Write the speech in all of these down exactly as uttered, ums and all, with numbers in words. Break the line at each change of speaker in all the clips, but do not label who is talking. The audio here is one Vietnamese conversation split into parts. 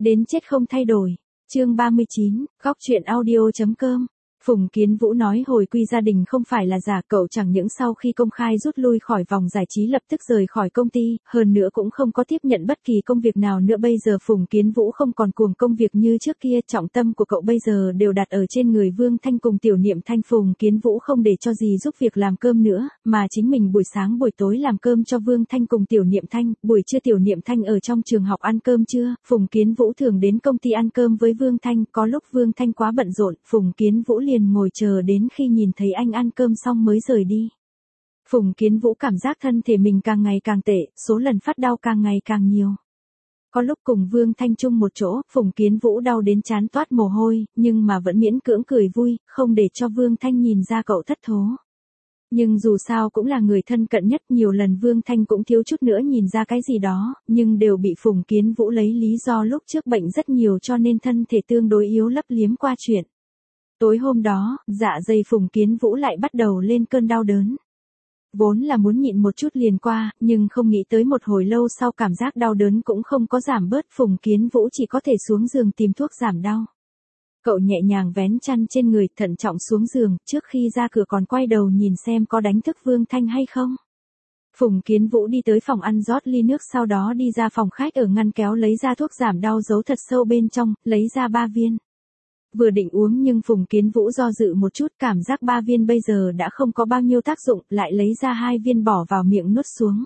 Đến chết không thay đổi. Chương ba mươi chín, góc truyện audio chấm com. Phùng Kiến Vũ nói hồi quy gia đình không phải là giả, cậu chẳng những sau khi công khai rút lui khỏi vòng giải trí lập tức rời khỏi công ty, hơn nữa cũng không có tiếp nhận bất kỳ công việc nào nữa. Bây giờ Phùng Kiến Vũ không còn cuồng công việc như trước kia, trọng tâm của cậu bây giờ đều đặt ở trên người Vương Thanh cùng Tiểu Niệm Thanh. Phùng Kiến Vũ không để cho dì giúp việc làm cơm nữa, mà chính mình buổi sáng buổi tối làm cơm cho Vương Thanh cùng Tiểu Niệm Thanh, buổi trưa Tiểu Niệm Thanh ở trong trường học ăn cơm trưa, Phùng Kiến Vũ thường đến công ty ăn cơm với Vương Thanh, có lúc Vương Thanh quá bận rộn, Phùng Kiến Vũ liền ngồi chờ đến khi nhìn thấy anh ăn cơm xong mới rời đi. Phùng Kiến Vũ cảm giác thân thể mình càng ngày càng tệ, số lần phát đau càng ngày càng nhiều. Có lúc cùng Vương Thanh chung một chỗ, Phùng Kiến Vũ đau đến trán toát mồ hôi, nhưng mà vẫn miễn cưỡng cười vui, không để cho Vương Thanh nhìn ra cậu thất thố. Nhưng dù sao cũng là người thân cận nhất, nhiều lần Vương Thanh cũng thiếu chút nữa nhìn ra cái gì đó, nhưng đều bị Phùng Kiến Vũ lấy lý do lúc trước bệnh rất nhiều cho nên thân thể tương đối yếu lấp liếm qua chuyện. Tối hôm đó, dạ dày Phùng Kiến Vũ lại bắt đầu lên cơn đau đớn. Vốn là muốn nhịn một chút liền qua, nhưng không nghĩ tới một hồi lâu sau cảm giác đau đớn cũng không có giảm bớt, Phùng Kiến Vũ chỉ có thể xuống giường tìm thuốc giảm đau. Cậu nhẹ nhàng vén chăn trên người, thận trọng xuống giường, trước khi ra cửa còn quay đầu nhìn xem có đánh thức Vương Thanh hay không. Phùng Kiến Vũ đi tới phòng ăn rót ly nước, sau đó đi ra phòng khách, ở ngăn kéo lấy ra thuốc giảm đau giấu thật sâu bên trong, lấy ra ba viên. Vừa định uống nhưng Phùng Kiến Vũ do dự một chút, cảm giác ba viên bây giờ đã không có bao nhiêu tác dụng, lại lấy ra hai viên bỏ vào miệng nuốt xuống.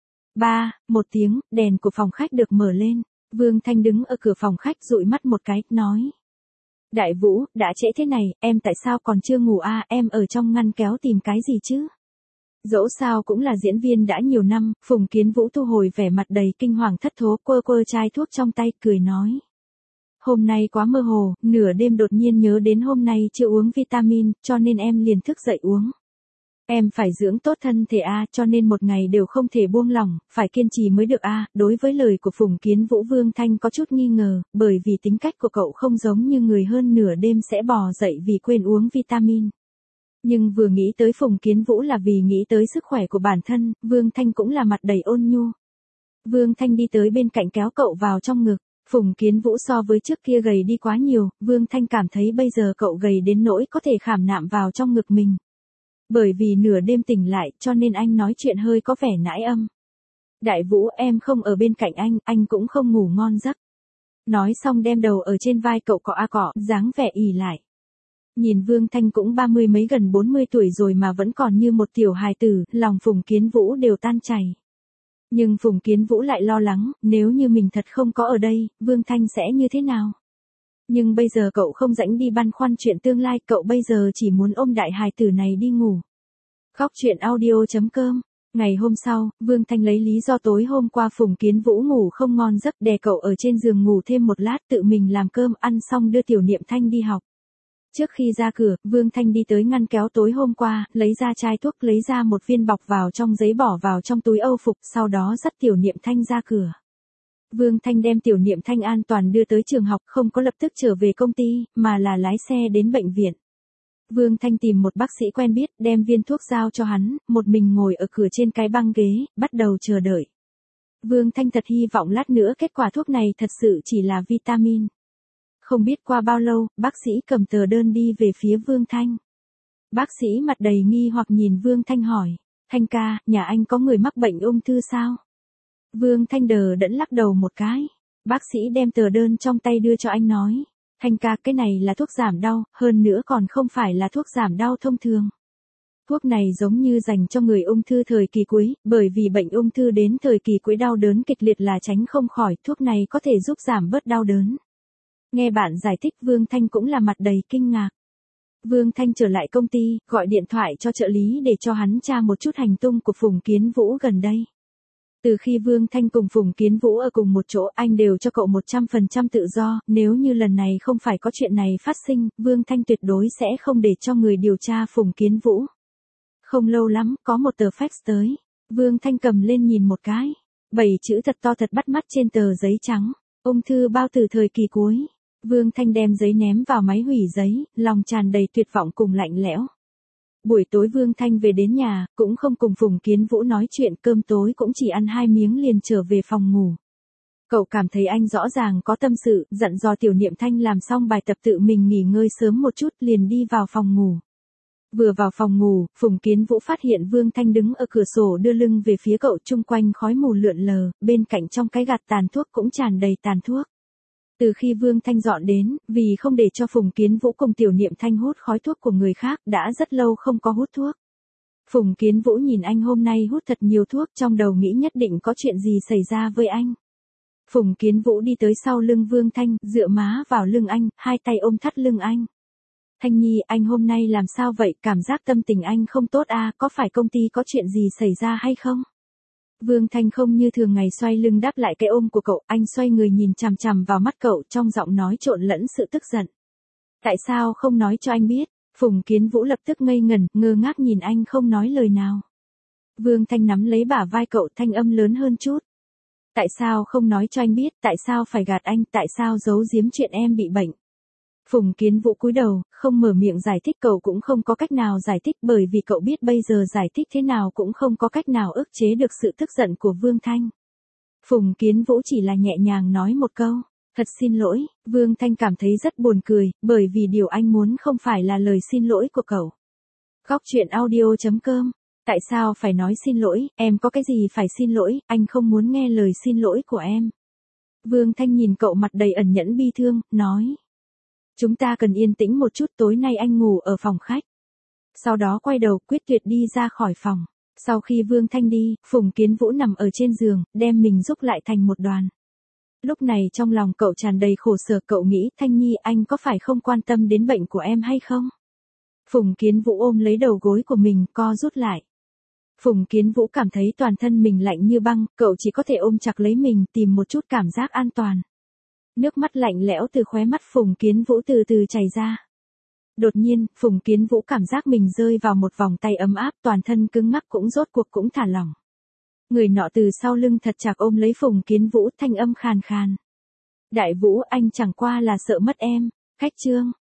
Ba, một tiếng, đèn của phòng khách được mở lên. Vương Thanh đứng ở cửa phòng khách dụi mắt một cái, nói. Đại Vũ, đã trễ thế này, em tại sao còn chưa ngủ à, em ở trong ngăn kéo tìm cái gì chứ? Dẫu sao cũng là diễn viên đã nhiều năm, Phùng Kiến Vũ thu hồi vẻ mặt đầy kinh hoàng thất thố, quơ quơ chai thuốc trong tay, cười nói. Hôm nay quá mơ hồ, nửa đêm đột nhiên nhớ đến hôm nay chưa uống vitamin, cho nên em liền thức dậy uống. Em phải dưỡng tốt thân thể a, cho nên một ngày đều không thể buông lỏng, phải kiên trì mới được a. Đối với lời của Phùng Kiến Vũ, Vương Thanh có chút nghi ngờ, bởi vì tính cách của cậu không giống như người hơn nửa đêm sẽ bò dậy vì quên uống vitamin. Nhưng vừa nghĩ tới Phùng Kiến Vũ là vì nghĩ tới sức khỏe của bản thân, Vương Thanh cũng là mặt đầy ôn nhu. Vương Thanh đi tới bên cạnh kéo cậu vào trong ngực. Phùng Kiến Vũ so với trước kia gầy đi quá nhiều, Vương Thanh cảm thấy bây giờ cậu gầy đến nỗi có thể khảm nạm vào trong ngực mình. Bởi vì nửa đêm tỉnh lại cho nên anh nói chuyện hơi có vẻ nãi âm. Đại Vũ, em không ở bên cạnh anh, anh cũng không ngủ ngon giấc. Nói xong đem đầu ở trên vai cậu cọ a cọ, dáng vẻ ỉ lại. Nhìn Vương Thanh cũng ba mươi mấy gần bốn mươi tuổi rồi mà vẫn còn như một tiểu hài tử, lòng Phùng Kiến Vũ đều tan chảy. Nhưng Phùng Kiến Vũ lại lo lắng, nếu như mình thật không có ở đây, Vương Thanh sẽ như thế nào? Nhưng bây giờ cậu không rảnh đi băn khoăn chuyện tương lai, cậu bây giờ chỉ muốn ôm đại hài tử này đi ngủ. Góc truyện audio chấm com. Ngày hôm sau, Vương Thanh lấy lý do tối hôm qua Phùng Kiến Vũ ngủ không ngon giấc, đè cậu ở trên giường ngủ thêm một lát, tự mình làm cơm ăn xong đưa Tiểu Niệm Thanh đi học. Trước khi ra cửa, Vương Thanh đi tới ngăn kéo tối hôm qua, lấy ra chai thuốc, lấy ra một viên bọc vào trong giấy bỏ vào trong túi âu phục, sau đó dắt Tiểu Niệm Thanh ra cửa. Vương Thanh đem Tiểu Niệm Thanh an toàn đưa tới trường học, không có lập tức trở về công ty, mà là lái xe đến bệnh viện. Vương Thanh tìm một bác sĩ quen biết, đem viên thuốc giao cho hắn, một mình ngồi ở cửa trên cái băng ghế, bắt đầu chờ đợi. Vương Thanh thật hy vọng lát nữa kết quả thuốc này thật sự chỉ là vitamin. Không biết qua bao lâu, bác sĩ cầm tờ đơn đi về phía Vương Thanh. Bác sĩ mặt đầy nghi hoặc nhìn Vương Thanh hỏi, Thanh ca, nhà anh có người mắc bệnh ung thư sao? Vương Thanh đờ đẫn lắc đầu một cái. Bác sĩ đem tờ đơn trong tay đưa cho anh nói, Thanh ca, cái này là thuốc giảm đau, hơn nữa còn không phải là thuốc giảm đau thông thường. Thuốc này giống như dành cho người ung thư thời kỳ cuối, bởi vì bệnh ung thư đến thời kỳ cuối đau đớn kịch liệt là tránh không khỏi, thuốc này có thể giúp giảm bớt đau đớn. Nghe bạn giải thích, Vương Thanh cũng là mặt đầy kinh ngạc. Vương Thanh trở lại công ty, gọi điện thoại cho trợ lý để cho hắn tra một chút hành tung của Phùng Kiến Vũ gần đây. Từ khi Vương Thanh cùng Phùng Kiến Vũ ở cùng một chỗ, anh đều cho cậu một trăm phần trăm tự do, nếu như lần này không phải có chuyện này phát sinh, Vương Thanh tuyệt đối sẽ không để cho người điều tra Phùng Kiến Vũ. Không lâu lắm, có một tờ fax tới. Vương Thanh cầm lên nhìn một cái. Bảy chữ thật to thật bắt mắt trên tờ giấy trắng. Ung thư bao tử thời kỳ cuối. Vương Thanh đem giấy ném vào máy hủy giấy, lòng tràn đầy tuyệt vọng cùng lạnh lẽo. Buổi tối Vương Thanh về đến nhà, cũng không cùng Phùng Kiến Vũ nói chuyện, cơm tối cũng chỉ ăn hai miếng liền trở về phòng ngủ. Cậu cảm thấy anh rõ ràng có tâm sự, dặn dò Tiểu Niệm Thanh làm xong bài tập tự mình nghỉ ngơi sớm một chút liền đi vào phòng ngủ. Vừa vào phòng ngủ, Phùng Kiến Vũ phát hiện Vương Thanh đứng ở cửa sổ đưa lưng về phía cậu, chung quanh khói mù lượn lờ, bên cạnh trong cái gạt tàn thuốc cũng tràn đầy tàn thuốc. Từ khi Vương Thanh dọn đến, vì không để cho Phùng Kiến Vũ cùng Tiểu Niệm Thanh hút khói thuốc của người khác, đã rất lâu không có hút thuốc. Phùng Kiến Vũ nhìn anh hôm nay hút thật nhiều thuốc, trong đầu nghĩ nhất định có chuyện gì xảy ra với anh. Phùng Kiến Vũ đi tới sau lưng Vương Thanh, dựa má vào lưng anh, hai tay ôm thắt lưng anh. Thanh Nhi, anh hôm nay làm sao vậy, cảm giác tâm tình anh không tốt à, có phải công ty có chuyện gì xảy ra hay không? Vương Thanh không như thường ngày xoay lưng đáp lại cái ôm của cậu, anh xoay người nhìn chằm chằm vào mắt cậu, trong giọng nói trộn lẫn sự tức giận. Tại sao không nói cho anh biết? Phùng Kiến Vũ lập tức ngây ngẩn, ngơ ngác nhìn anh không nói lời nào. Vương Thanh nắm lấy bả vai cậu, thanh âm lớn hơn chút. Tại sao không nói cho anh biết, tại sao phải gạt anh, tại sao giấu giếm chuyện em bị bệnh? Phùng Kiến Vũ cúi đầu, không mở miệng giải thích, cậu cũng không có cách nào giải thích bởi vì cậu biết bây giờ giải thích thế nào cũng không có cách nào ức chế được sự tức giận của Vương Thanh. Phùng Kiến Vũ chỉ là nhẹ nhàng nói một câu, thật xin lỗi. Vương Thanh cảm thấy rất buồn cười, bởi vì điều anh muốn không phải là lời xin lỗi của cậu. Góc truyện audio chấm com. Tại sao phải nói xin lỗi, em có cái gì phải xin lỗi, anh không muốn nghe lời xin lỗi của em. Vương Thanh nhìn cậu mặt đầy ẩn nhẫn bi thương, nói. Chúng ta cần yên tĩnh một chút, tối nay anh ngủ ở phòng khách. Sau đó quay đầu quyết tuyệt đi ra khỏi phòng. Sau khi Vương Thanh đi, Phùng Kiến Vũ nằm ở trên giường, đem mình rúc lại thành một đoàn. Lúc này trong lòng cậu tràn đầy khổ sở, cậu nghĩ, Thanh Nhi, anh có phải không quan tâm đến bệnh của em hay không? Phùng Kiến Vũ ôm lấy đầu gối của mình, co rút lại. Phùng Kiến Vũ cảm thấy toàn thân mình lạnh như băng, cậu chỉ có thể ôm chặt lấy mình, tìm một chút cảm giác an toàn. Nước mắt lạnh lẽo từ khóe mắt Phùng Kiến Vũ từ từ chảy ra. Đột nhiên, Phùng Kiến Vũ cảm giác mình rơi vào một vòng tay ấm áp, toàn thân cứng ngắc cũng rốt cuộc cũng thả lỏng. Người nọ từ sau lưng thật chặt ôm lấy Phùng Kiến Vũ, thanh âm khàn khàn. Đại Vũ, anh chẳng qua là sợ mất em. Khách trương.